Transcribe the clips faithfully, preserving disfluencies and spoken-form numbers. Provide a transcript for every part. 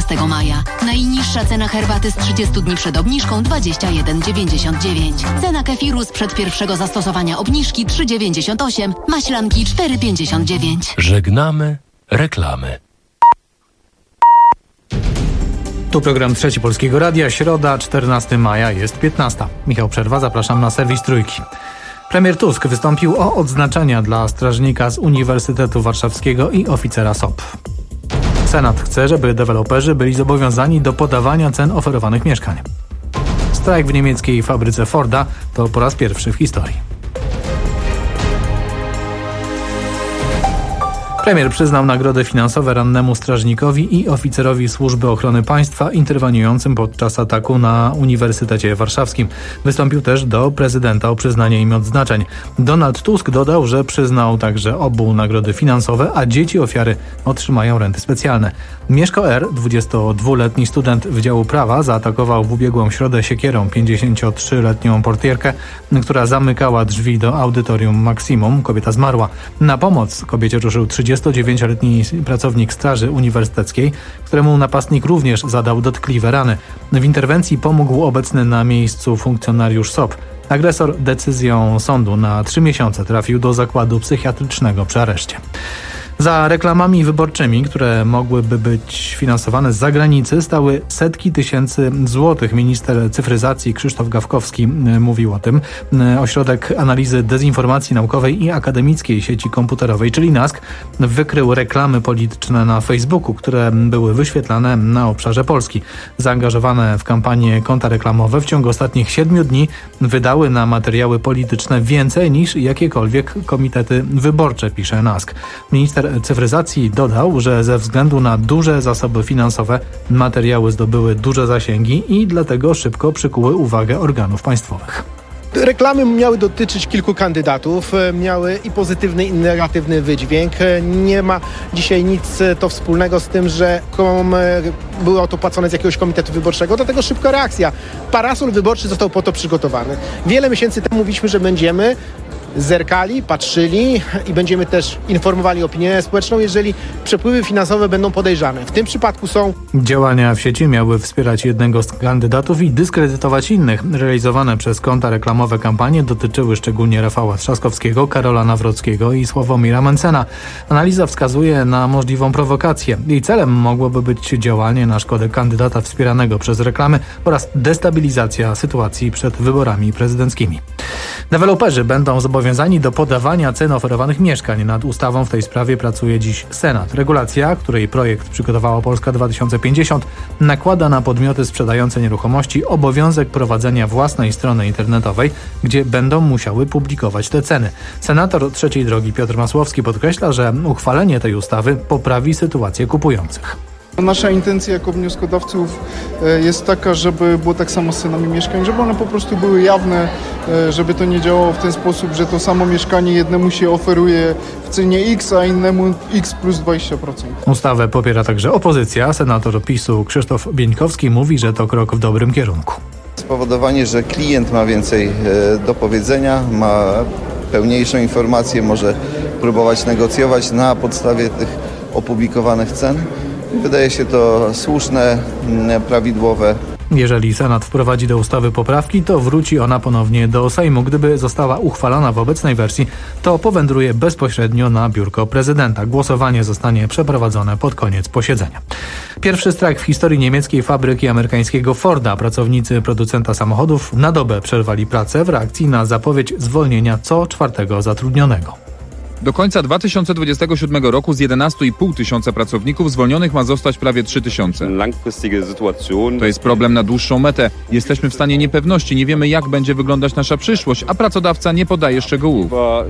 piętnastego maja. Najniższa cena herbaty z trzydziestu dni przed obniżką dwadzieścia jeden dziewięćdziesiąt dziewięć. Cena kefiru sprzed pierwszego zastosowania obniżki trzy dziewięćdziesiąt osiem. Maślanki cztery pięćdziesiąt dziewięć. Żegnamy reklamy. Tu program Trzeci Polskiego Radia, środa, czternastego maja, jest piętnasta. Michał Przerwa, zapraszam na serwis Trójki. Premier Tusk wystąpił o odznaczenia dla strażnika z Uniwersytetu Warszawskiego i oficera S O P. Senat chce, żeby deweloperzy byli zobowiązani do podawania cen oferowanych mieszkań. Strajk w niemieckiej fabryce Forda to po raz pierwszy w historii. Premier przyznał nagrody finansowe rannemu strażnikowi i oficerowi Służby Ochrony Państwa interweniującym podczas ataku na Uniwersytecie Warszawskim. Wystąpił też do prezydenta o przyznanie im odznaczeń. Donald Tusk dodał, że przyznał także obu nagrody finansowe, a dzieci ofiary otrzymają renty specjalne. Mieszko R., dwudziestodwuletni student Wydziału Prawa, zaatakował w ubiegłą środę siekierą pięćdziesięciotrzyletnią portierkę, która zamykała drzwi do audytorium Maksimum. Kobieta zmarła. Na pomoc kobiecie ruszył trzydziestodziewięcioletni pracownik Straży Uniwersyteckiej, któremu napastnik również zadał dotkliwe rany. W interwencji pomógł obecny na miejscu funkcjonariusz S O P. Agresor decyzją sądu na trzy miesiące trafił do zakładu psychiatrycznego przy areszcie. Za reklamami wyborczymi, które mogłyby być finansowane z zagranicy, stały setki tysięcy złotych. Minister cyfryzacji Krzysztof Gawkowski mówił o tym. Ośrodek Analizy Dezinformacji Naukowej i Akademickiej Sieci Komputerowej, czyli NASK, wykrył reklamy polityczne na Facebooku, które były wyświetlane na obszarze Polski. Zaangażowane w kampanię konta reklamowe w ciągu ostatnich siedmiu dni wydały na materiały polityczne więcej niż jakiekolwiek komitety wyborcze, pisze NASK. Minister cyfryzacji dodał, że ze względu na duże zasoby finansowe materiały zdobyły duże zasięgi i dlatego szybko przykuły uwagę organów państwowych. Reklamy miały dotyczyć kilku kandydatów, miały i pozytywny, i negatywny wydźwięk. Nie ma dzisiaj nic to wspólnego z tym, że kom, było to płacone z jakiegoś komitetu wyborczego, dlatego szybka reakcja. Parasol wyborczy został po to przygotowany. Wiele miesięcy temu mówiliśmy, że będziemy zerkali, patrzyli i będziemy też informowali opinię społeczną, jeżeli przepływy finansowe będą podejrzane. W tym przypadku są... Działania w sieci miały wspierać jednego z kandydatów i dyskredytować innych. Realizowane przez konta reklamowe kampanie dotyczyły szczególnie Rafała Trzaskowskiego, Karola Nawrockiego i Sławomira Mencena. Analiza wskazuje na możliwą prowokację. Jej celem mogłoby być działanie na szkodę kandydata wspieranego przez reklamy oraz destabilizacja sytuacji przed wyborami prezydenckimi. Deweloperzy będą zobowiązani do podawania cen oferowanych mieszkań. Nad ustawą w tej sprawie pracuje dziś Senat. Regulacja, której projekt przygotowała Polska dwa tysiące pięćdziesiąt, nakłada na podmioty sprzedające nieruchomości obowiązek prowadzenia własnej strony internetowej, gdzie będą musiały publikować te ceny. Senator Trzeciej Drogi Piotr Masłowski podkreśla, że uchwalenie tej ustawy poprawi sytuację kupujących. Nasza intencja jako wnioskodawców jest taka, żeby było tak samo z cenami mieszkań, żeby one po prostu były jawne, żeby to nie działało w ten sposób, że to samo mieszkanie jednemu się oferuje w cenie X, a innemu X plus dwadzieścia procent. Ustawę popiera także opozycja. Senator PiSu Krzysztof Bieńkowski mówi, że to krok w dobrym kierunku. Spowodowanie, że klient ma więcej do powiedzenia, ma pełniejszą informację, może próbować negocjować na podstawie tych opublikowanych cen. Wydaje się to słuszne, prawidłowe. Jeżeli Senat wprowadzi do ustawy poprawki, to wróci ona ponownie do Sejmu. Gdyby została uchwalona w obecnej wersji, to powędruje bezpośrednio na biurko prezydenta. Głosowanie zostanie przeprowadzone pod koniec posiedzenia. Pierwszy strajk w historii niemieckiej fabryki amerykańskiego Forda. Pracownicy producenta samochodów na dobę przerwali pracę w reakcji na zapowiedź zwolnienia co czwartego zatrudnionego. Do końca dwa tysiące dwudziestego siódmego roku z jedenaście i pół tysiąca pracowników zwolnionych ma zostać prawie trzy tysiące. To jest problem na dłuższą metę. Jesteśmy w stanie niepewności, nie wiemy jak będzie wyglądać nasza przyszłość, a pracodawca nie podaje szczegółów.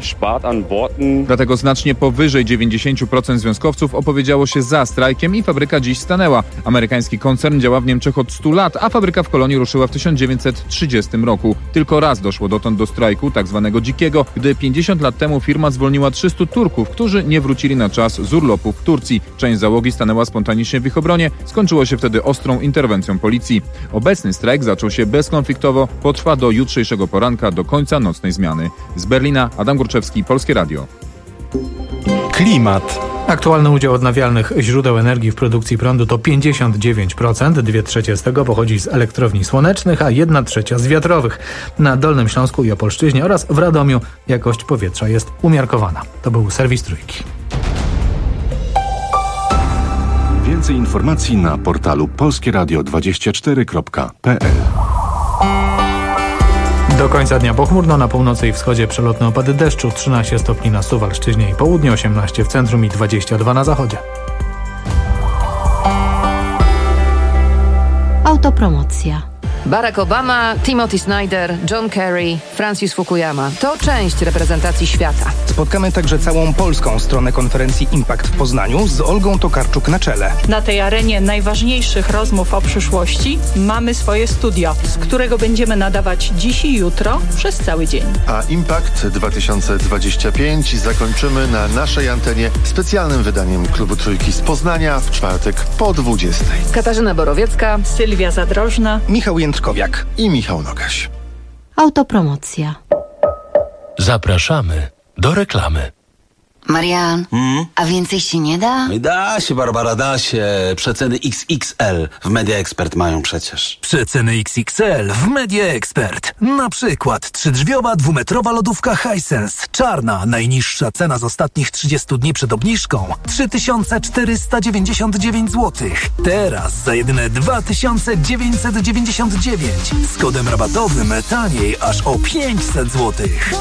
Dlatego znacznie powyżej dziewięćdziesiąt procent związkowców opowiedziało się za strajkiem i fabryka dziś stanęła. Amerykański koncern działa w Niemczech od stu lat, a fabryka w Kolonii ruszyła w tysiąc dziewięćset trzydziestym roku. Tylko raz doszło dotąd do strajku, tak zwanego dzikiego, gdy pięćdziesiąt lat temu firma zwolniła trzystu Turków, którzy nie wrócili na czas z urlopu w Turcji. Część załogi stanęła spontanicznie w ich obronie. Skończyło się wtedy ostrą interwencją policji. Obecny strajk zaczął się bezkonfliktowo, potrwa do jutrzejszego poranka, do końca nocnej zmiany. Z Berlina Adam Górczewski, Polskie Radio. Klimat. Aktualny udział odnawialnych źródeł energii w produkcji prądu to pięćdziesiąt dziewięć procent, dwie trzecie z tego pochodzi z elektrowni słonecznych, a jedna trzecia z wiatrowych. Na Dolnym Śląsku i Opolszczyźnie oraz w Radomiu jakość powietrza jest umiarkowana. To był serwis Trójki. Więcej informacji na portalu polskie radio dwadzieścia cztery kropka p l. Do końca dnia pochmurno, na północy i wschodzie przelotne opady deszczu, trzynaście stopni na Suwalszczyźnie i południu, osiemnaście w centrum i dwadzieścia dwa na zachodzie. Autopromocja. Barack Obama, Timothy Snyder, John Kerry, Francis Fukuyama. To część reprezentacji świata. Spotkamy także całą polską stronę konferencji Impact w Poznaniu z Olgą Tokarczuk na czele. Na tej arenie najważniejszych rozmów o przyszłości mamy swoje studio, z którego będziemy nadawać dziś i jutro przez cały dzień. A Impact dwa tysiące dwadzieścia pięć zakończymy na naszej antenie specjalnym wydaniem Klubu Trójki z Poznania w czwartek po dwudziestej. Katarzyna Borowiecka, Sylwia Zadrożna, Michał Jędrkowiak i Michał Nogaś. Autopromocja. Zapraszamy do reklamy. Marian, hmm? a więcej się nie da? Da się, Barbara, da się. Przeceny X X L w Media Expert mają przecież. Przeceny X X L w Media Expert. Na przykład trzydrzwiowa, dwumetrowa lodówka Hisense. Czarna, najniższa cena z ostatnich trzydziestu dni przed obniżką. trzy tysiące czterysta dziewięćdziesiąt dziewięć złotych. Teraz za jedyne dwa tysiące dziewięćset dziewięćdziesiąt dziewięć. Z kodem rabatowym taniej aż o pięćset złotych.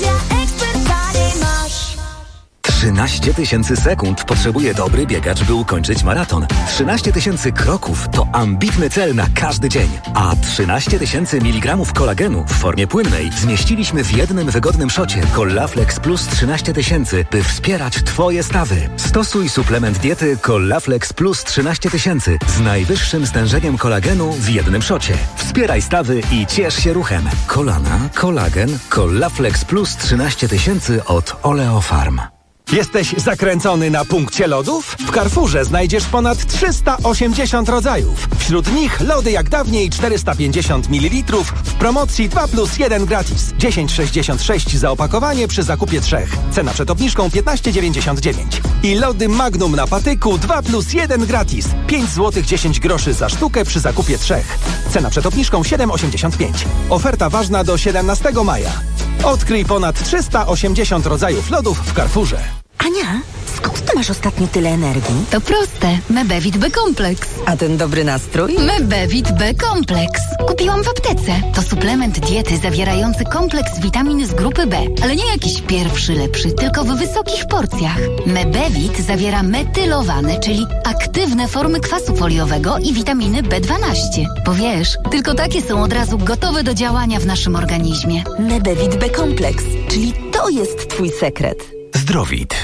trzynaście tysięcy sekund potrzebuje dobry biegacz, by ukończyć maraton. trzynaście tysięcy kroków to ambitny cel na każdy dzień. A trzynaście tysięcy miligramów kolagenu w formie płynnej zmieściliśmy w jednym wygodnym szocie Collaflex Plus trzynaście tysięcy, by wspierać Twoje stawy. Stosuj suplement diety Collaflex Plus trzynaście tysięcy z najwyższym stężeniem kolagenu w jednym szocie. Wspieraj stawy i ciesz się ruchem. Kolana, kolagen, Collaflex Plus trzynaście tysięcy od Oleofarm. Jesteś zakręcony na punkcie lodów? W Carrefourze znajdziesz ponad trzysta osiemdziesiąt rodzajów. Wśród nich lody jak dawniej czterysta pięćdziesiąt mililitrów w promocji dwa plus jeden gratis. dziesięć sześćdziesiąt sześć za opakowanie przy zakupie trzech. Cena przed obniżką piętnaście dziewięćdziesiąt dziewięć. I lody Magnum na patyku dwa plus jeden gratis. pięć złotych dziesięć groszy za sztukę przy zakupie trzech. Cena przed obniżką siedem osiemdziesiąt pięć. Oferta ważna do siedemnastego maja. Odkryj ponad trzysta osiemdziesiąt rodzajów lodów w Carrefourze. Ania, skąd ty masz ostatnio tyle energii? To proste. Mebevit B-Kompleks. A ten dobry nastrój? Mebevit B-Kompleks. Kupiłam w aptece. To suplement diety zawierający kompleks witamin z grupy B. Ale nie jakiś pierwszy lepszy, tylko w wysokich porcjach. Mebevit zawiera metylowane, czyli aktywne formy kwasu foliowego i witaminy B dwanaście. Bo wiesz, tylko takie są od razu gotowe do działania w naszym organizmie. Mebevit B-Kompleks, czyli to jest twój sekret. Zdrowit.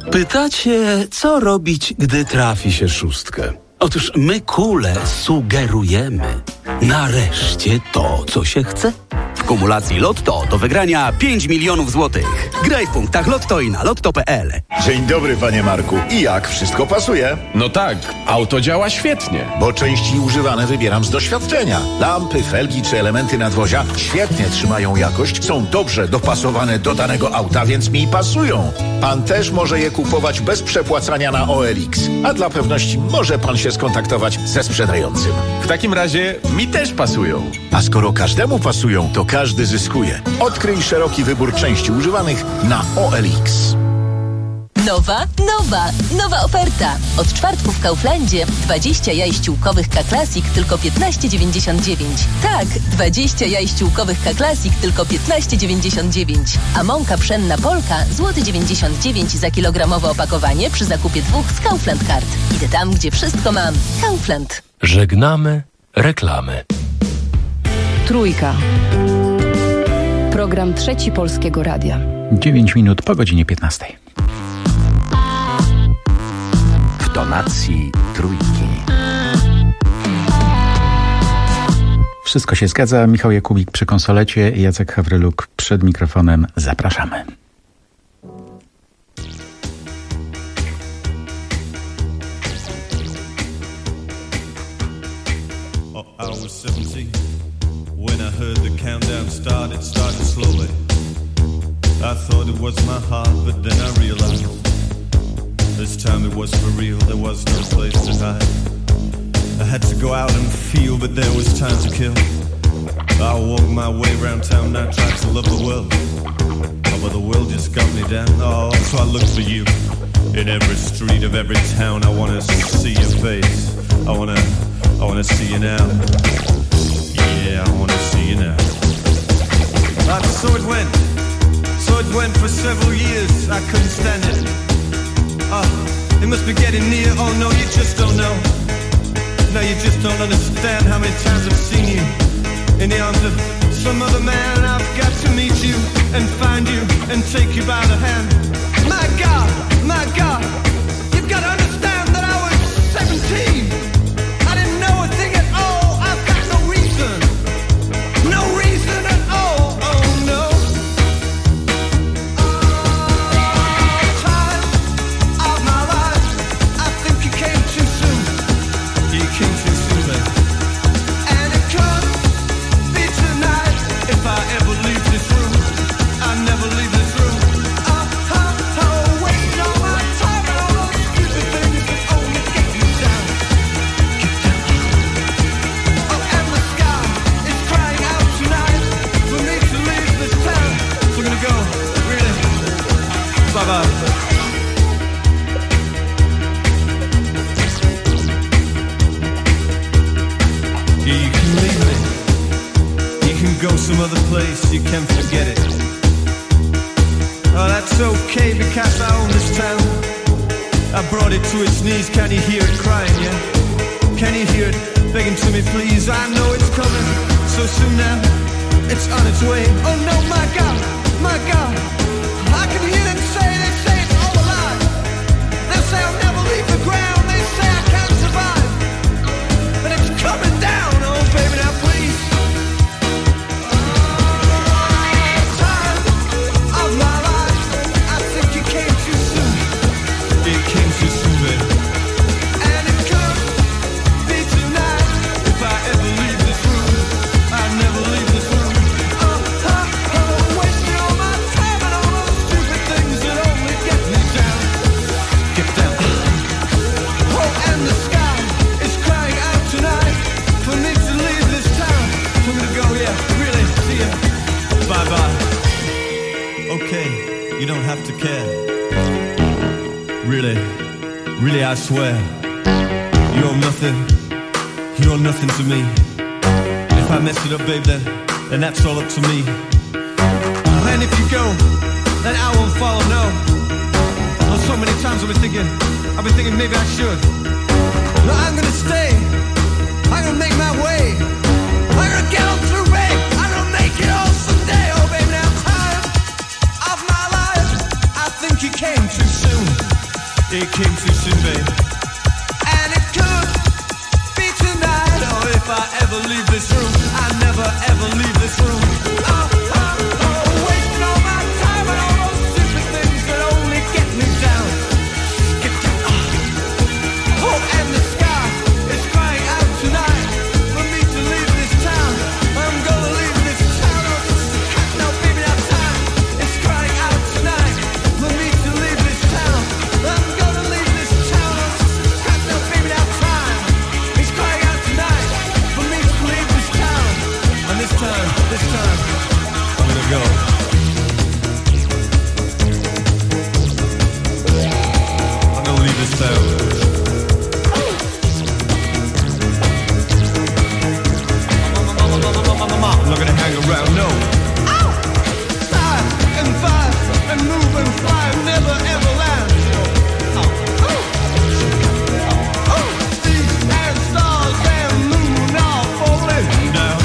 Pytacie, co robić, gdy trafi się szóstkę? Otóż my, Kule, sugerujemy. Nareszcie to, co się chce. W kumulacji Lotto do wygrania pięć milionów złotych. Graj w punktach Lotto i na lotto kropka p l. Dzień dobry, panie Marku. I jak? Wszystko pasuje? No tak, auto działa świetnie. Bo części używane wybieram z doświadczenia. Lampy, felgi czy elementy nadwozia świetnie trzymają jakość, są dobrze dopasowane do danego auta, więc mi pasują. Pan też może je kupować bez przepłacania na O L X. A dla pewności może pan się skontaktować ze sprzedającym. W takim razie mi też pasują. A skoro każdemu pasują, to każdy zyskuje. Odkryj szeroki wybór części używanych na O L X. Nowa, nowa, nowa oferta. Od czwartku w Kauflandzie dwadzieścia jaj ściółkowych K-Classic tylko piętnaście dziewięćdziesiąt dziewięć. Tak, dwadzieścia jaj ściółkowych K-Classic tylko piętnaście dziewięćdziesiąt dziewięć. A mąka pszenna Polka złoty dziewięćdziesiąt dziewięć za kilogramowe opakowanie przy zakupie dwóch z Kaufland Card. Idę tam, gdzie wszystko mam. Kaufland. Żegnamy reklamy. Trójka. Program Trzeci Polskiego Radia. dziewięć minut po godzinie piętnastej. W tonacji Trójki. Wszystko się zgadza. Michał Jakubik przy konsolecie, Jacek Hawryluk przed mikrofonem. Zapraszamy. When I heard the countdown start, it started slowly. I thought it was my heart, but then I realized This time it was for real, there was no place to hide. I had to go out and feel, but there was time to kill. I walked my way around town, not trying to love the world. Oh, but the world just got me down. Oh, so I look for you. In every street of every town, I wanna see your face. I wanna, I wanna see you now. Yeah, I wanna see you now. But so it went, so it went for several years. I couldn't stand it. Oh, it must be getting near. Oh no, you just don't know. No, you just don't understand how many times I've seen you in the arms of some other man. I've got to meet you and find you and take you by the hand. My God, my God, you've got to understand that I was seventeen. I didn't know a thing at all. I've got no reason, no reason at all. Oh no. Oh, time of my life, I think you came too soon. You came too soon, babe. And it could be tonight if I ever leave this room. I never leave this room. Go some other place, you can forget it. Oh, that's okay because I own this town. I brought it to its knees. Can you hear it crying, yeah? Can you hear it begging to me, please? I know it's coming so soon now. It's on its way. Oh no, my God, my God. I can hear them say, they say it's all a lie. They'll say I'll never leave the ground. They say I can't survive. But it's coming down, oh baby, now please. You don't have to care. Really, really I swear, you're nothing, you're nothing to me. If I mess it up, babe, then, then that's all up to me. And if you go, then I won't follow, no. Well, so many times I've been thinking, I've been thinking maybe I should. No, I'm gonna stay, I'm gonna make my way. I'm gonna get on through, babe, I'm gonna make it all someday. Oh, baby, now time of my life, I think you came too soon. It came too soon, babe. And it could be tonight. Oh, if I ever leave this room, I never ever leave this room. Oh, oh, oh, wasting all my time and all those stupid things that only get me down. Get down. Oh, oh, and the sky is crying out tonight for me to leave this town. I'm gonna leave this town. Oh, no, baby, now time is crying out tonight for me to leave this town. I'm gonna leave this town. Oh, no, baby, now time is crying out tonight for me to leave this town. And this time, this time, I'm gonna go. I'm gonna leave this town. I'm not gonna hang around, no. Fly and fly and move and fly, never ever land. These and stars and moon are falling down.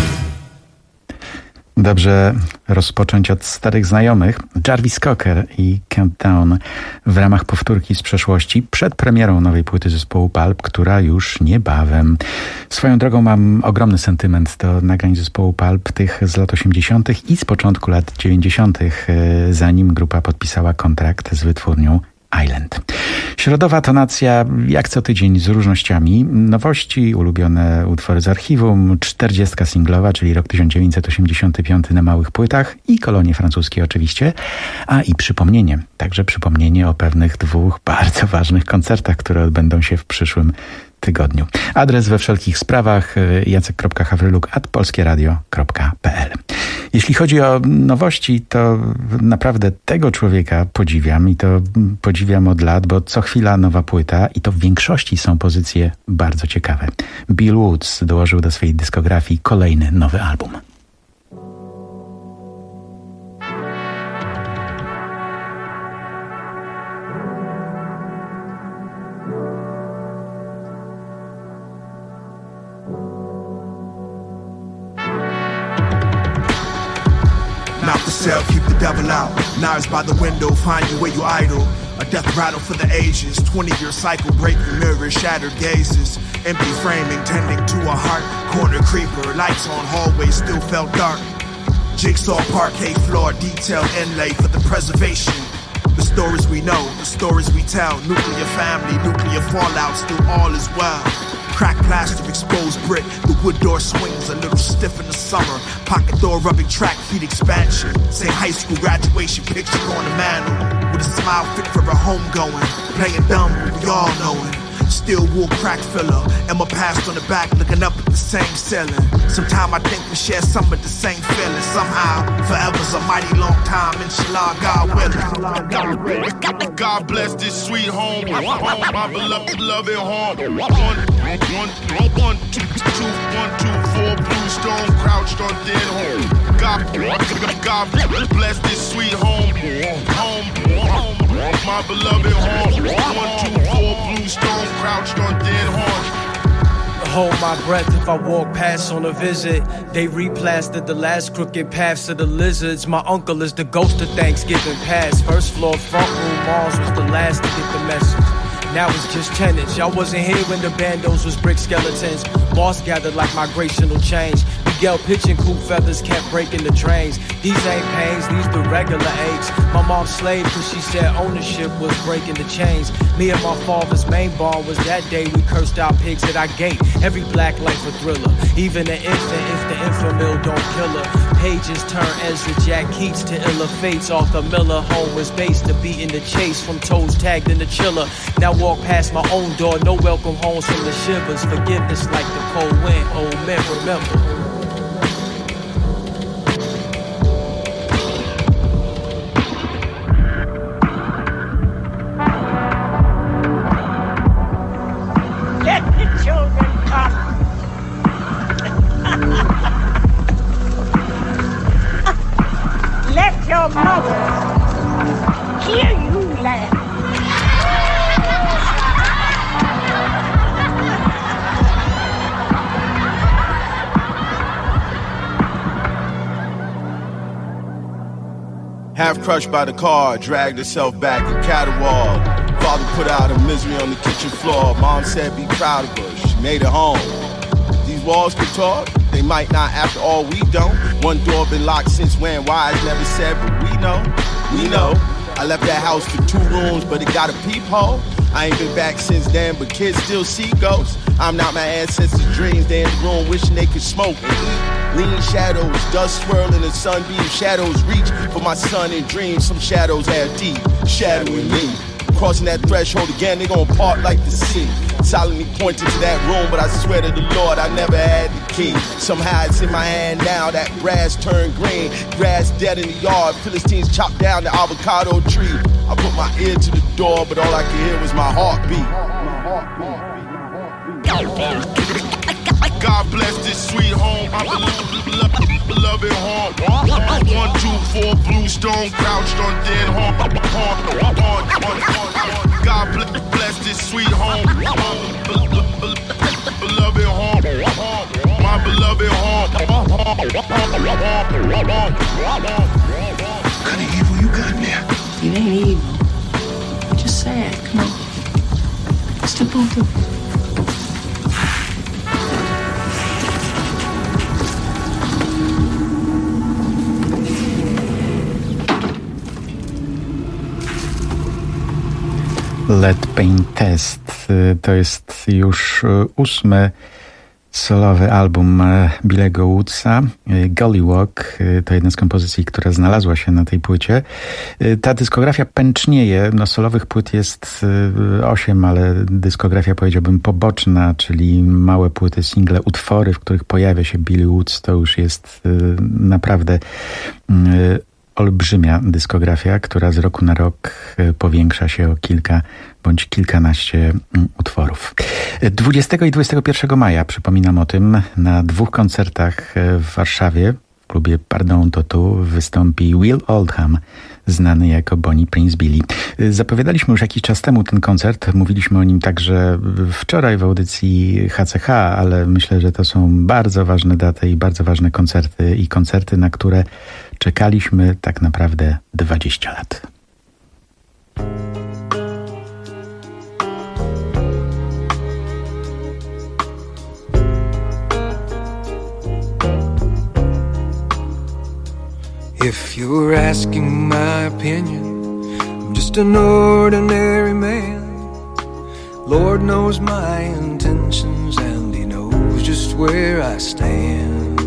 Dobrze rozpocząć od starych znajomych. Jarvis Cocker i Countdown w ramach powtórki z przeszłości przed premierą nowej płyty zespołu Pulp, która już niebawem. Swoją drogą mam ogromny sentyment do nagrań zespołu Pulp, tych z lat osiemdziesiątych i z początku lat dziewięćdziesiątych, zanim grupa podpisała kontrakt z wytwórnią Island. Środowa tonacja jak co tydzień z różnościami. Nowości, ulubione utwory z archiwum, czterdziestka singlowa, czyli rok tysiąc dziewięćset osiemdziesiąty piąty na małych płytach i kolonie francuskie oczywiście, a i przypomnienie, także przypomnienie o pewnych dwóch bardzo ważnych koncertach, które odbędą się w przyszłym tygodniu. Adres we wszelkich sprawach jacek kropka hawryluk at polskieradio kropka p l. Jeśli chodzi o nowości, to naprawdę tego człowieka podziwiam i to podziwiam od lat, bo co chwila nowa płyta i to w większości są pozycje bardzo ciekawe. Bill Woods dołożył do swojej dyskografii kolejny nowy album. Cell, keep the devil out. Knives by the window, find you where you idle. A death rattle for the ages. twenty-year cycle, breaking mirrors, shattered gazes. Empty framing, tending to a heart. Corner creeper, lights on hallways still felt dark. Jigsaw parquet floor, detailed inlay for the preservation. The stories we know, the stories we tell. Nuclear family, nuclear fallout, still all is well. Cracked plaster, exposed brick. The wood door swings a little stiff in the summer. Pocket door rubbing track, heat expansion. Same high school graduation picture on the mantle. With a smile fit for a homegoing. Playing dumb, we all knowing. Steel wool crack filler. Emma passed on the back, looking up at the same ceiling. Sometime I think we share some of the same feelings. Somehow, forever's a mighty long time. Inshallah, God willing. God bless this sweet home. Home, my beloved, beloved home. One, one, one, two, two, one, two, four, Bluestone, crouched on dead home. God, God bless this sweet home. Home, home, my beloved home. One, two, four, Bluestone, crouched on dead horn. Hold my breath if I walk past on a visit. They replastered the last crooked paths of the lizards. My uncle is the ghost of Thanksgiving past. First floor, front room, Mars was the last to get the message. Now it's just tenants. Y'all wasn't here when the bandos was brick skeletons. Moss gathered like migrational change. Miguel pitching cool feathers kept breaking the trains. These ain't pains, these the regular aches. My mom slaved cause she said ownership was breaking the chains. Me and my father's main bond was that day we cursed out pigs at our gate. Every black life a thriller. Even an infant if the infamil don't kill her. Pages turn Ezra Jack Keats to iller fates. Arthur Miller home was based to beat in the chase. From toes tagged in the chiller. Now walk past my own door, no welcome homes from the shivers. Forgiveness like the cold wind, old men remember. Let the children come. Let your mothers hear you laugh. Half crushed by the car, dragged herself back and caterwauled. Father put out her misery on the kitchen floor. Mom said be proud of her, she made it home. These walls can talk, they might not, after all we don't. One door been locked since when, why I never said, but we know, we know. I left that house for two rooms, but it got a peephole. I ain't been back since then, but kids still see ghosts. I'm not my ancestors' dreams, they in the room wishing they could smoke and eat. Lean shadows, dust swirling and sunbeam shadows reach for my son in dreams. Some shadows have deep, shadowing me. Crossing that threshold again, they gon' part like the sea. Silently pointing to that room, but I swear to the Lord I never had the key. Somehow it's in my hand now, that grass turned green. Grass dead in the yard, Philistines chopped down the avocado tree. I put my ear to the door, but all I could hear was my heartbeat. God bless this sweet home, my beloved, beloved home. One, two, four, Bluestone, crouched on dead home. God bless this sweet home, my beloved home. My beloved home. What kind of evil you got there? It ain't evil. You're just sad. Come on. Step on through. Lead Paint Test. To jest już ósmy solowy album Billego Woodsa. Gollywog to jedna z kompozycji, która znalazła się na tej płycie. Ta dyskografia pęcznieje. No, solowych płyt jest osiem, ale dyskografia, powiedziałbym, poboczna, czyli małe płyty, single, utwory, w których pojawia się Billy Woods, to już jest naprawdę olbrzymia dyskografia, która z roku na rok powiększa się o kilka bądź kilkanaście utworów. dwudziestego i dwudziestego pierwszego maja, przypominam o tym, na dwóch koncertach w Warszawie w klubie Pardon to tu wystąpi Will Oldham, znany jako Bonnie Prince Billy. Zapowiadaliśmy już jakiś czas temu ten koncert, mówiliśmy o nim także wczoraj w audycji H C H, ale myślę, że to są bardzo ważne daty i bardzo ważne koncerty i koncerty, na które czekaliśmy tak naprawdę dwadzieścia lat. If you're asking my opinion, I'm just an ordinary man. Lord knows my intentions and He knows just where I stand.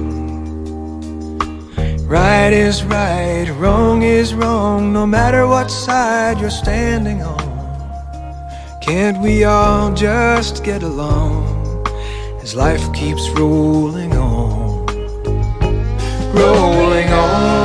Right is right, wrong is wrong, no matter what side you're standing on. Can't we all just get along as life keeps rolling on, rolling on?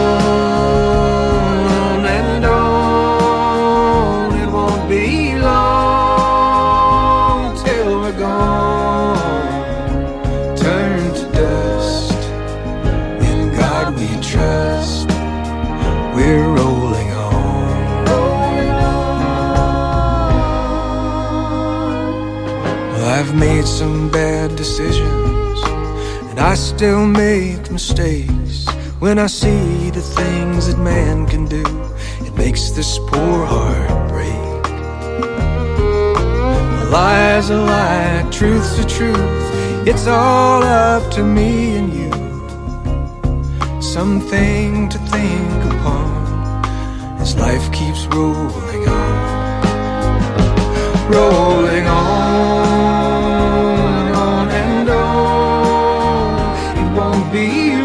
I've made some bad decisions, and I still make mistakes. When I see the things that man can do, it makes this poor heart break. A lie's a lie, truth's a truth. It's all up to me and you. Something to think upon as life keeps rolling on, rolling on. Be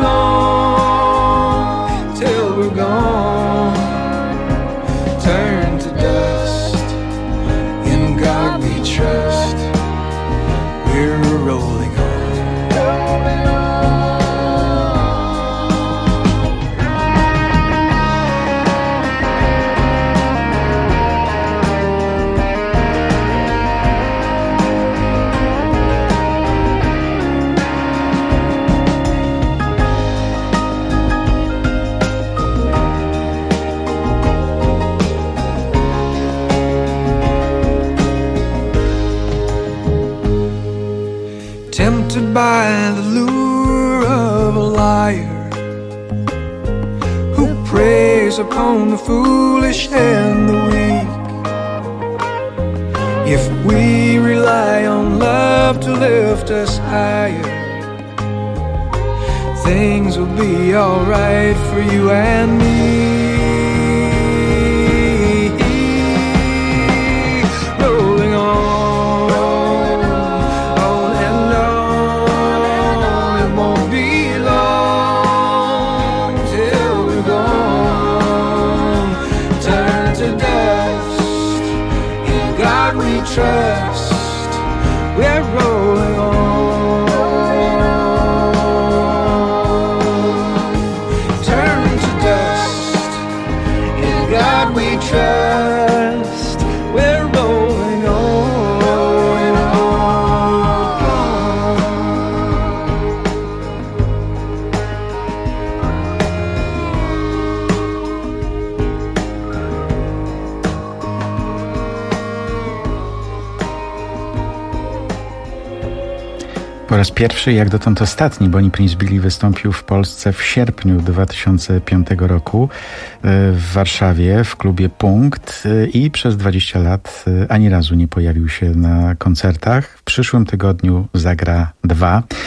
long till we're gone, turn to dust. In God we trust. We're rolling on, rolling on. Tempted by the lure of a liar who preys upon the foolish and the weak. If we rely on love to lift us higher, things will be alright for you and me. Rolling on. Trust, we're rolling on. Turn to dust, in God we trust. We're rolling on. Po raz pierwszy, jak dotąd ostatni, Bonnie Prince Billy wystąpił w Polsce w sierpniu dwa tysiące piątego roku w Warszawie w klubie Punkt i przez dwadzieścia lat ani razu nie pojawił się na koncertach. W przyszłym tygodniu zagra dwa.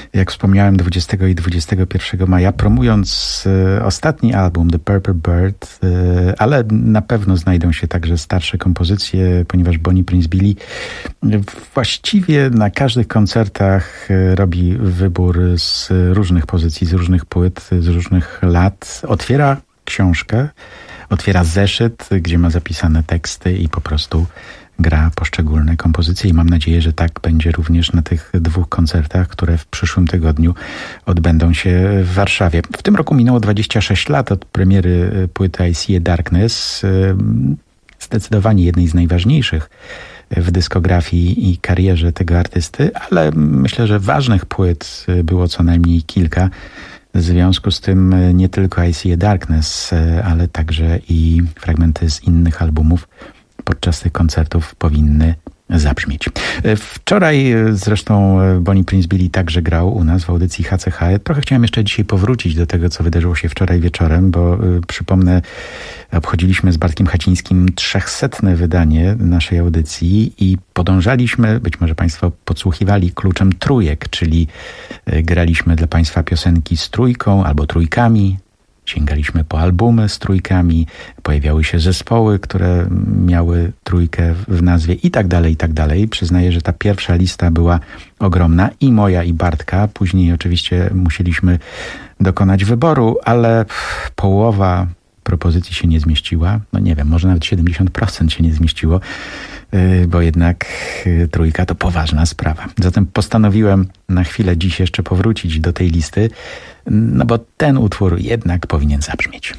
jak wspomniałem, dwudziestego i dwudziestego pierwszego maja, promując e, ostatni album The Purple Bird, e, ale na pewno znajdą się także starsze kompozycje, ponieważ Bonnie Prince Billy właściwie na każdych koncertach e, robi wybór z różnych pozycji, z różnych płyt, z różnych lat. Otwiera książkę, otwiera zeszyt, gdzie ma zapisane teksty i po prostu gra poszczególne kompozycje i mam nadzieję, że tak będzie również na tych dwóch koncertach, które w przyszłym tygodniu odbędą się w Warszawie. W tym roku minęło dwadzieścia sześć lat od premiery płyty I See a Darkness, zdecydowanie jednej z najważniejszych w dyskografii i karierze tego artysty, ale myślę, że ważnych płyt było co najmniej kilka. W związku z tym nie tylko I See a Darkness, ale także i fragmenty z innych albumów podczas tych koncertów powinny zabrzmieć. Wczoraj zresztą Bonnie Prince Billy także grał u nas w audycji H C H. Trochę chciałem jeszcze dzisiaj powrócić do tego, co wydarzyło się wczoraj wieczorem, bo przypomnę, obchodziliśmy z Bartkiem Hacińskim trzechsetne wydanie naszej audycji i podążaliśmy, być może Państwo podsłuchiwali, kluczem trójek, czyli graliśmy dla Państwa piosenki z trójką albo trójkami. Sięgaliśmy po albumy z trójkami, pojawiały się zespoły, które miały trójkę w nazwie i tak dalej, i tak dalej. Przyznaję, że ta pierwsza lista była ogromna i moja, i Bartka. Później oczywiście musieliśmy dokonać wyboru, ale połowa propozycji się nie zmieściła. No nie wiem, może nawet siedemdziesiąt procent się nie zmieściło, bo jednak trójka to poważna sprawa. Zatem postanowiłem na chwilę dziś jeszcze powrócić do tej listy, no bo ten utwór jednak powinien zabrzmieć.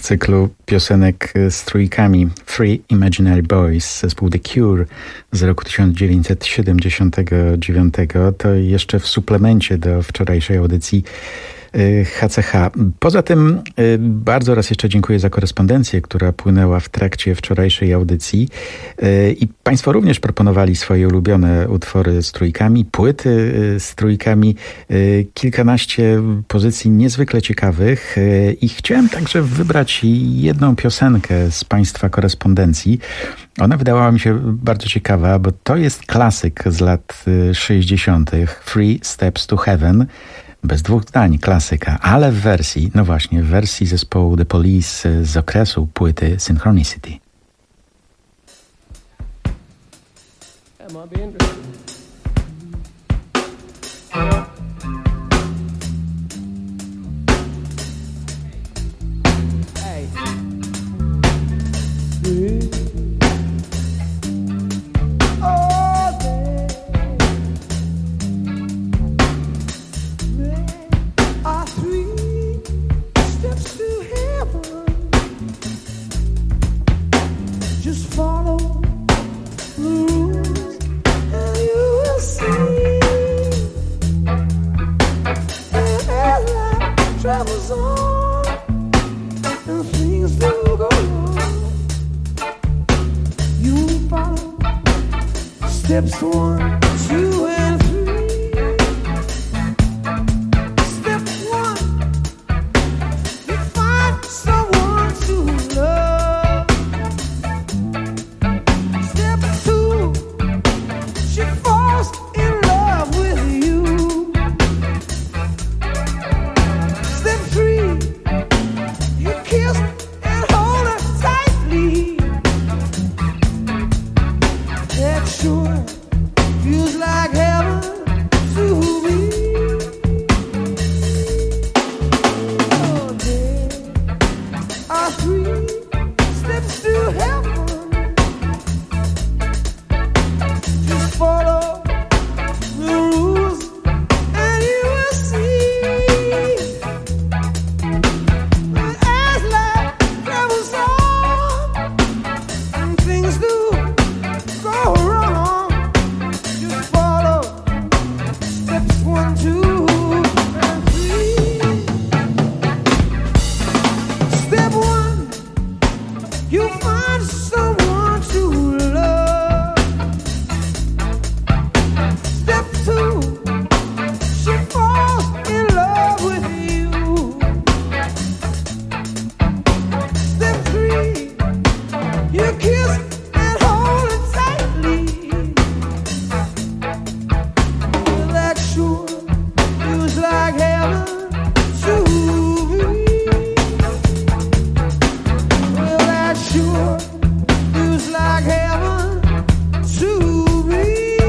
cyklu piosenek z trójkami Free Imaginary Boys, zespół The Cure z roku tysiąc dziewięćset siedemdziesiątego dziewiątego. To jeszcze w suplemencie do wczorajszej audycji H C H. Poza tym bardzo raz jeszcze dziękuję za korespondencję, która płynęła w trakcie wczorajszej audycji i Państwo również proponowali swoje ulubione utwory z trójkami, płyty z trójkami, kilkanaście pozycji niezwykle ciekawych i chciałem także wybrać jedną piosenkę z Państwa korespondencji. Ona wydawała mi się bardzo ciekawa, bo to jest klasyk z lat sześćdziesiątych. Three Steps to Heaven. Bez dwóch zdań, klasyka, ale w wersji, no właśnie, w wersji zespołu The Police z okresu płyty Synchronicity. Steps one, two, and three. Step one, you find someone to love. Step two, she falls in love with you. Step three, you kiss and hold her tightly. That sure feels like heaven to me. Oh, there are three steps to heaven. Just follow the rules and you will see. But as life travels on and things do go wrong, one, two, and three. Step one, you find someone to love. Step two, she falls in love with you. Step three, you kiss and hold it tightly. Well, that sure feels like heaven to me. Well, that sure feels like heaven to me.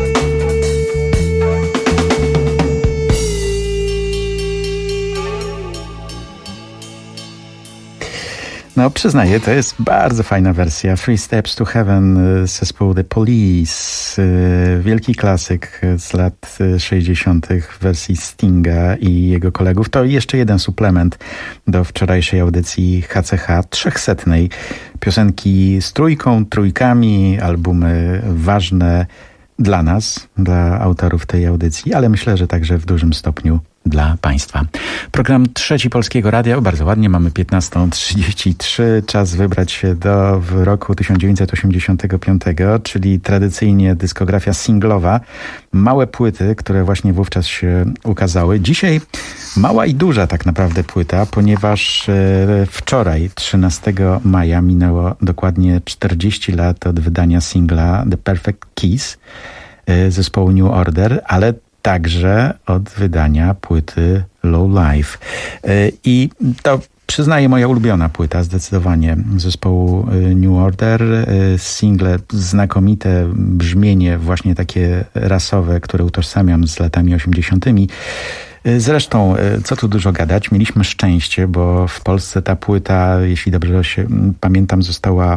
No przyznaję, to jest bardzo fajna wersja. Three Steps to Heaven z zespołu The Police. Wielki klasyk z lat sześćdziesiątych w wersji Stinga i jego kolegów. To jeszcze jeden suplement do wczorajszej audycji H C H, trzechsetnej. Piosenki z trójką, trójkami, albumy ważne dla nas, dla autorów tej audycji, ale myślę, że także w dużym stopniu dla Państwa. Program Trzeci Polskiego Radia. Bardzo ładnie, mamy piętnasta trzydzieści trzy. Czas wybrać się do w roku tysiąc dziewięćset osiemdziesiątego piątego, czyli tradycyjnie dyskografia singlowa. Małe płyty, które właśnie wówczas się ukazały. Dzisiaj mała i duża tak naprawdę płyta, ponieważ e, wczoraj, trzynastego maja, minęło dokładnie czterdzieści lat od wydania singla The Perfect Kiss e, zespołu New Order, ale także od wydania płyty Low Life. I to, przyznaję, moja ulubiona płyta zdecydowanie zespołu New Order. Single, znakomite brzmienie, właśnie takie rasowe, które utożsamiam z latami osiemdziesiątymi. Zresztą, co tu dużo gadać, mieliśmy szczęście, bo w Polsce ta płyta, jeśli dobrze się pamiętam, została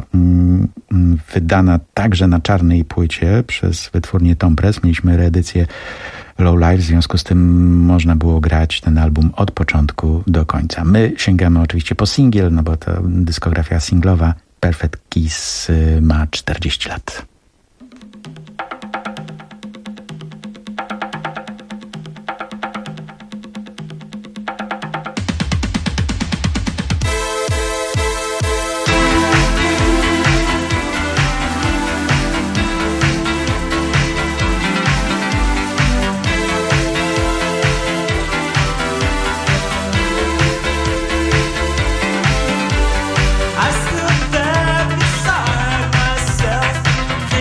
wydana także na czarnej płycie przez wytwórnię Tom Press. Mieliśmy reedycję Low Life, w związku z tym można było grać ten album od początku do końca. My sięgamy oczywiście po singiel, no bo to dyskografia singlowa. Perfect Kiss ma czterdzieści lat. I stood there beside myself.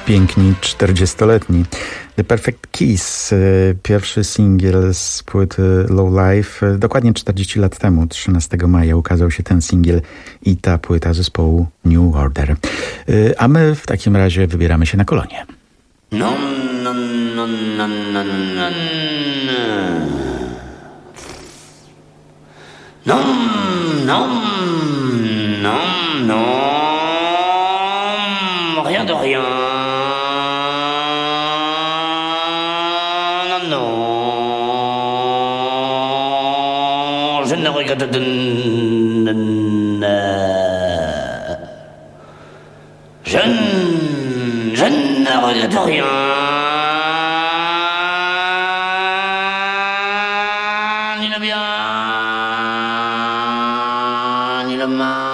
piękni czterdziestoletni. The Perfect Kiss, pierwszy singiel z płyty Low Life. Dokładnie czterdzieści lat temu, trzynastego maja, ukazał się ten singiel i ta płyta zespołu New Order. A my w takim razie wybieramy się na kolonię. No, no, no, no, no, no, no, no, no, no, rien de rien. Non, non, je ne regrette de... Je ne... Je ne regrette rien. Ni le bien, ni le mal.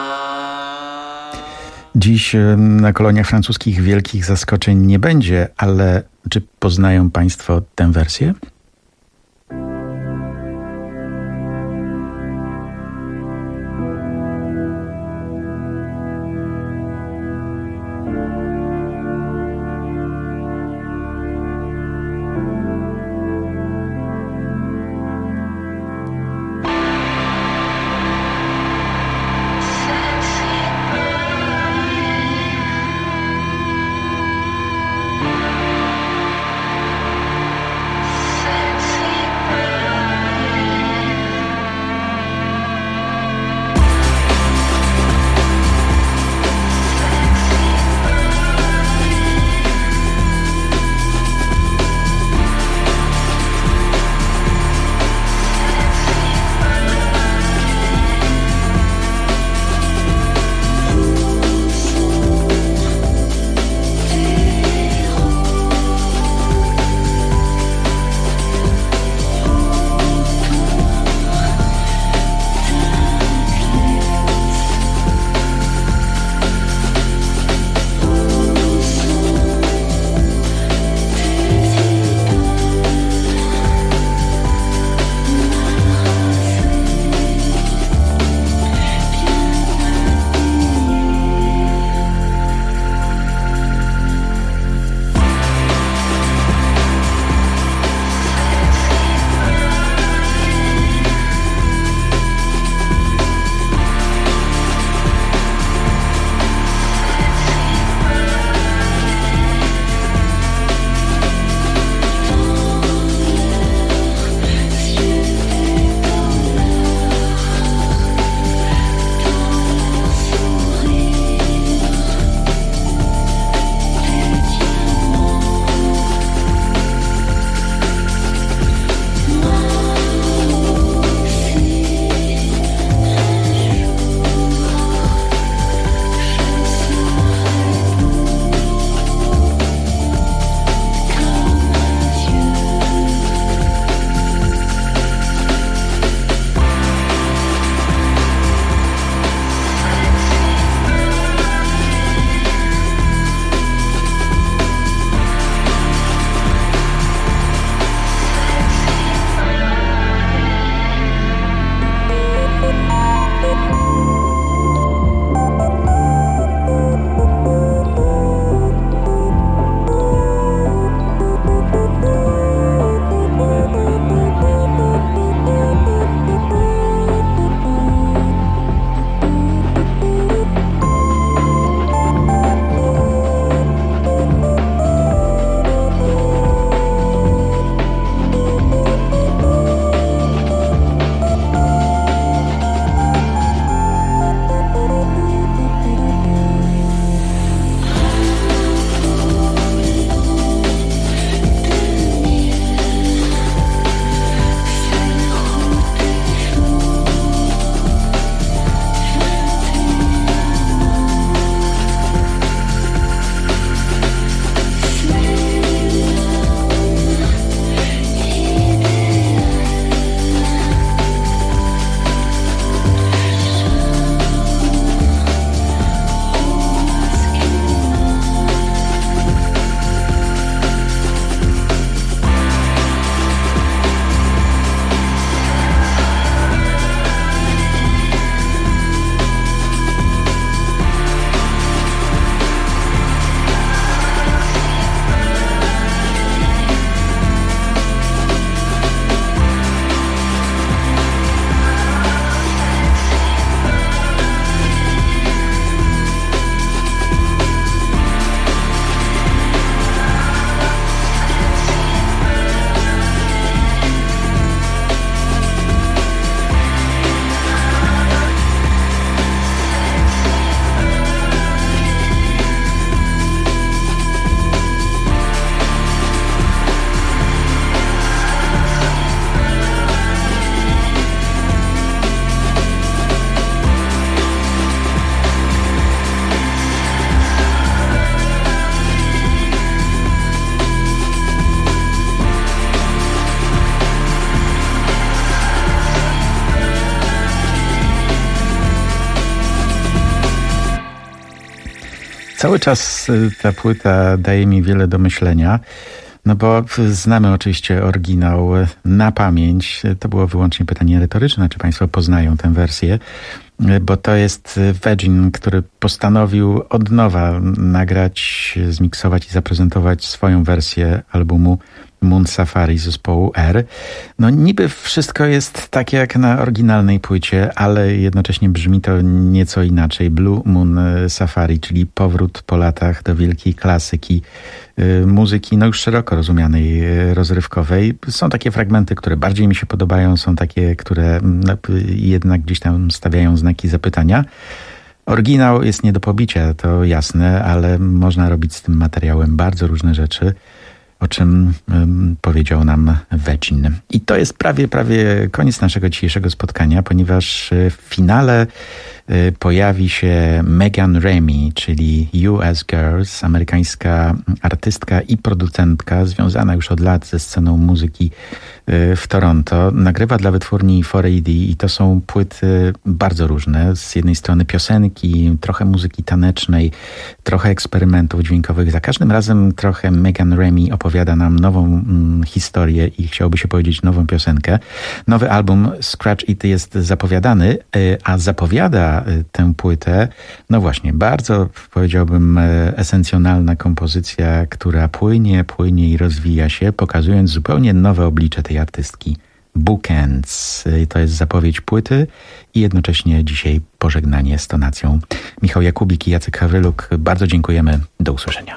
Dziś na koloniach francuskich wielkich zaskoczeń nie będzie, ale czy poznają Państwo tę wersję? Sexy Cały czas ta płyta daje mi wiele do myślenia, no bo znamy oczywiście oryginał na pamięć. To było wyłącznie pytanie retoryczne, czy Państwo poznają tę wersję, bo to jest Virgin, który postanowił od nowa nagrać, zmiksować i zaprezentować swoją wersję albumu Moon Safari zespołu R. No niby wszystko jest takie jak na oryginalnej płycie, ale jednocześnie brzmi to nieco inaczej. Blue Moon Safari, czyli powrót po latach do wielkiej klasyki y, muzyki, no już szeroko rozumianej, y, rozrywkowej. Są takie fragmenty, które bardziej mi się podobają, są takie, które no, jednak gdzieś tam stawiają znaki zapytania. Oryginał jest nie do pobicia, to jasne, ale można robić z tym materiałem bardzo różne rzeczy, o czym um, powiedział nam Virgin. I to jest prawie, prawie koniec naszego dzisiejszego spotkania, ponieważ w finale y, pojawi się Megan Remy, czyli U S Girls, amerykańska artystka i producentka związana już od lat ze sceną muzyki y, w Toronto. Nagrywa dla wytwórni cztery A D i to są płyty bardzo różne. Z jednej strony piosenki, trochę muzyki tanecznej, trochę eksperymentów dźwiękowych. Za każdym razem trochę Megan Remy opowiada nam nową mm, historię i chciałoby się powiedzieć nową piosenkę. Nowy album Scratch It jest zapowiadany, y, a zapowiada y, tę płytę, no właśnie, bardzo powiedziałbym y, esencjonalna kompozycja, która płynie, płynie i rozwija się, pokazując zupełnie nowe oblicze tej artystki. Bookends. Y, to jest zapowiedź płyty i jednocześnie dzisiaj pożegnanie z tonacją. Michał Jakubik i Jacek Hawryluk, bardzo dziękujemy. Do usłyszenia.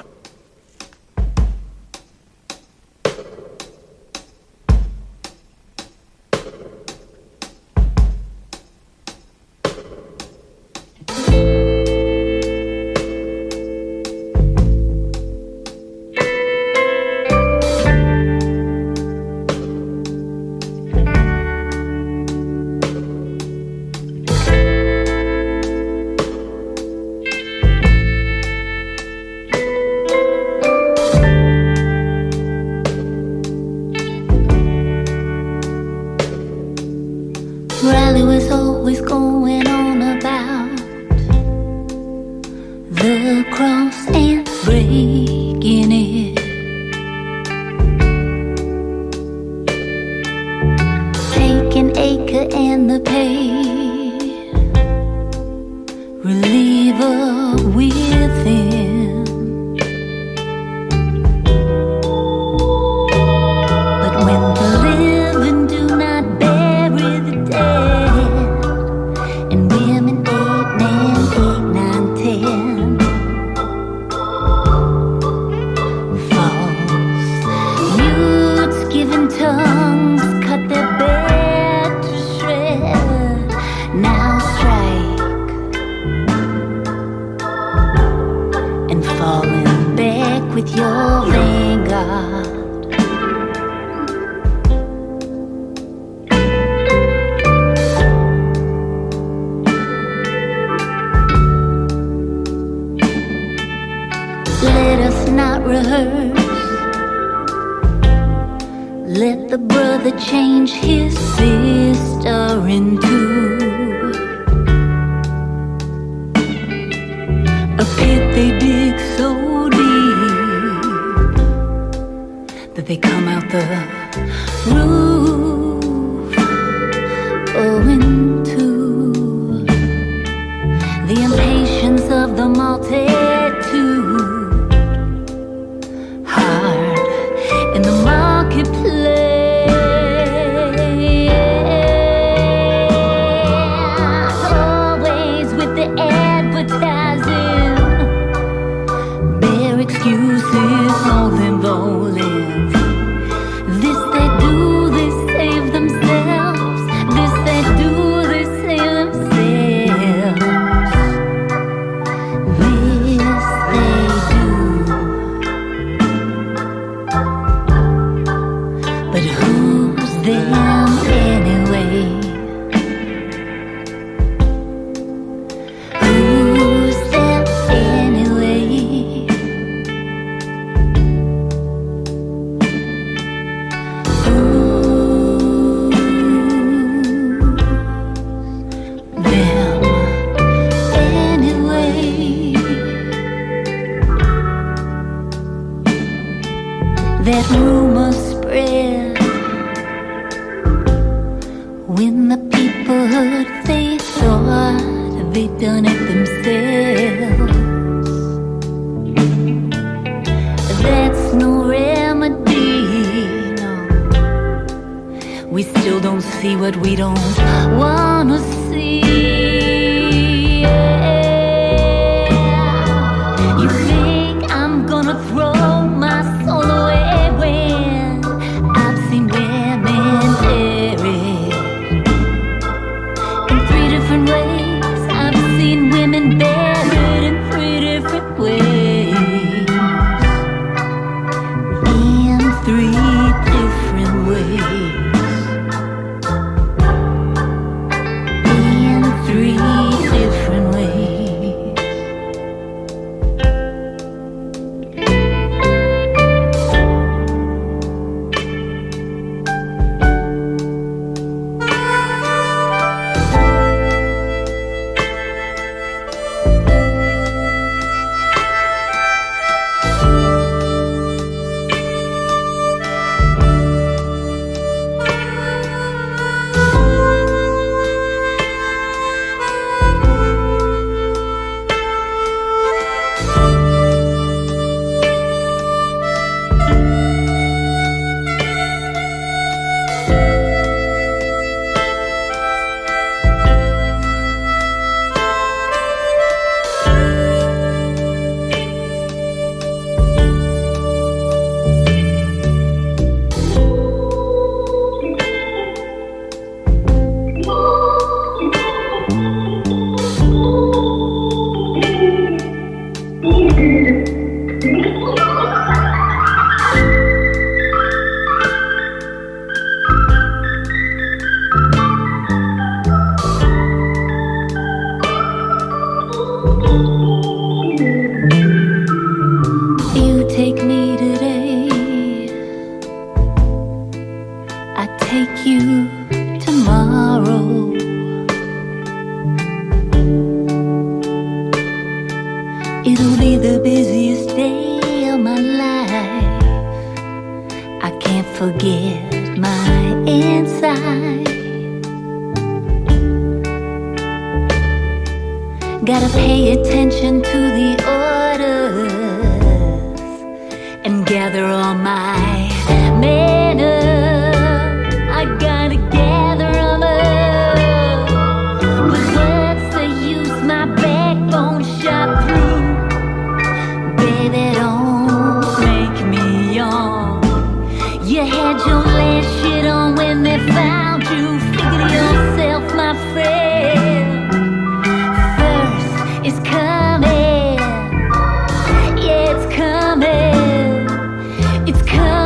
With neighborhood, they thought they'd done it themselves. That's no remedy, no. We still don't see what we don't wanna see. Yeah. You think I'm gonna throw my soul away when I've seen women buried in three different ways. I've seen women buried in three different ways. In three different ways. In three different ways. You take me today, I take you tomorrow. It'll be the busiest day of my life. I can't forget my inside. Gotta pay attention to the orders and gather all my manners. I gotta gather them up. But what's the use? My backbone shot through. Baby, don't break me on. You had your last shit on when they found you. Figure yourself, my friend. First is coming. Yeah, it's coming. It's coming.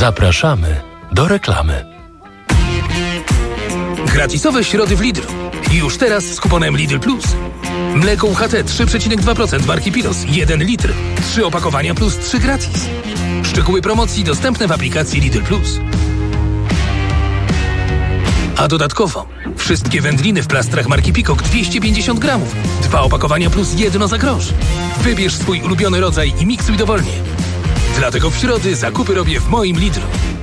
Zapraszamy do reklamy. Gratisowe środy w Lidlu. Już teraz z kuponem Lidl Plus. Mleko U H T trzy przecinek dwa procent marki Pilos. jeden litr. trzy opakowania plus trzy gratis. Szczegóły promocji dostępne w aplikacji Lidl Plus. A dodatkowo wszystkie wędliny w plastrach marki Peacock dwieście pięćdziesiąt gramów. Dwa opakowania plus jedno za grosz. Wybierz swój ulubiony rodzaj i miksuj dowolnie. Dlatego w środy zakupy robię w moim Lidlu.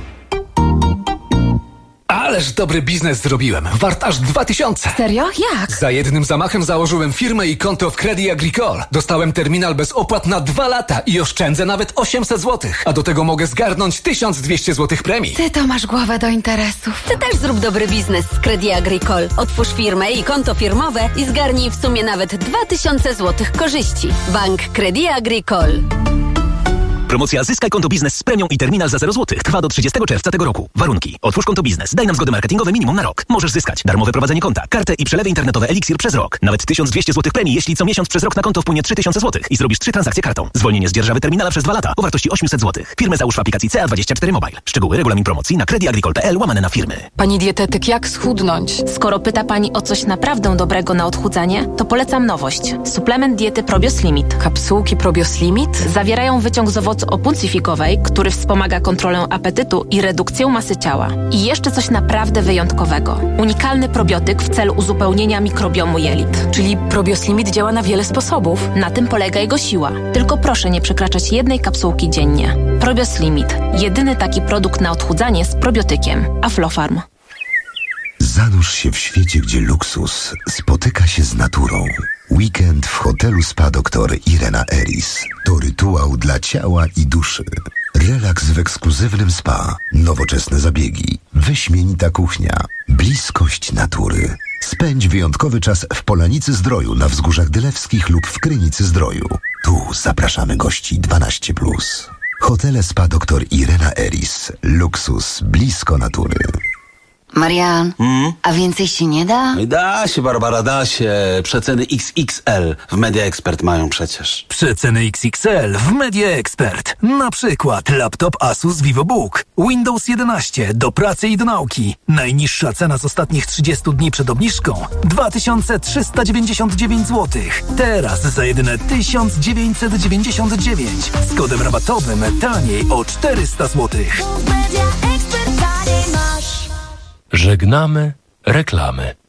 Ależ dobry biznes zrobiłem. Wart aż dwa tysiące. Serio? Jak? Za jednym zamachem założyłem firmę i konto w Credit Agricole. Dostałem terminal bez opłat na dwa lata i oszczędzę nawet osiemset złotych. A do tego mogę zgarnąć tysiąc dwieście złotych premii. Ty to masz głowę do interesów. Ty też zrób dobry biznes z Credit Agricole. Otwórz firmę i konto firmowe i zgarnij w sumie nawet dwa tysiące złotych korzyści. Bank Credit Agricole. Promocja Zyskaj konto biznes z premią i terminal za zero złotych trwa do trzydziestego czerwca tego roku. Warunki. Otwórz konto biznes. Daj nam zgody marketingowe minimum na rok. Możesz zyskać darmowe prowadzenie konta, kartę i przelewy internetowe Elixir przez rok. Nawet tysiąc dwieście złotych premii, jeśli co miesiąc przez rok na konto wpłynie trzy tysiące złotych i zrobisz trzy transakcje kartą. Zwolnienie z dzierżawy terminala przez dwa lata o wartości osiemset złotych. Firmę załóż w aplikacji C A dwadzieścia cztery Mobile. Szczegóły, regulamin promocji na creditagricole kropka p l łamane na firmy. Pani dietetyk, jak schudnąć? Skoro pyta Pani o coś naprawdę dobrego na odchudzanie, to polecam nowość. Suplement diety Probios Limit. Kapsułki Probios Limit? Zawierają wyciąg z owocu opuncyfikowej, który wspomaga kontrolę apetytu i redukcję masy ciała. I jeszcze coś naprawdę wyjątkowego. Unikalny probiotyk w celu uzupełnienia mikrobiomu jelit. Czyli Probios Limit działa na wiele sposobów. Na tym polega jego siła. Tylko proszę nie przekraczać jednej kapsułki dziennie. Probios Limit. Jedyny taki produkt na odchudzanie z probiotykiem. Aflofarm. Zanurz się w świecie, gdzie luksus spotyka się z naturą. Weekend w hotelu Spa doktor Irena Eris to rytuał dla ciała i duszy. Relaks w ekskluzywnym spa, nowoczesne zabiegi, wyśmienita kuchnia, bliskość natury. Spędź wyjątkowy czas w Polanicy Zdroju na Wzgórzach Dylewskich lub w Krynicy Zdroju. Tu zapraszamy gości dwanaście plus. Hotele Spa doktor Irena Eris. Luksus blisko natury. Marian, Mm? a więcej się nie da? Da się, Barbara, da się. Przeceny X X L w Media Expert mają przecież. Przeceny X X L w Media Expert. Na przykład laptop Asus VivoBook, Windows jedenaście do pracy i do nauki. Najniższa cena z ostatnich trzydziestu dni przed obniżką dwa tysiące trzysta dziewięćdziesiąt dziewięć złotych. Teraz za jedyne tysiąc dziewięćset dziewięćdziesiąt dziewięć. Z kodem rabatowym taniej o czterysta złotych. Żegnamy reklamy.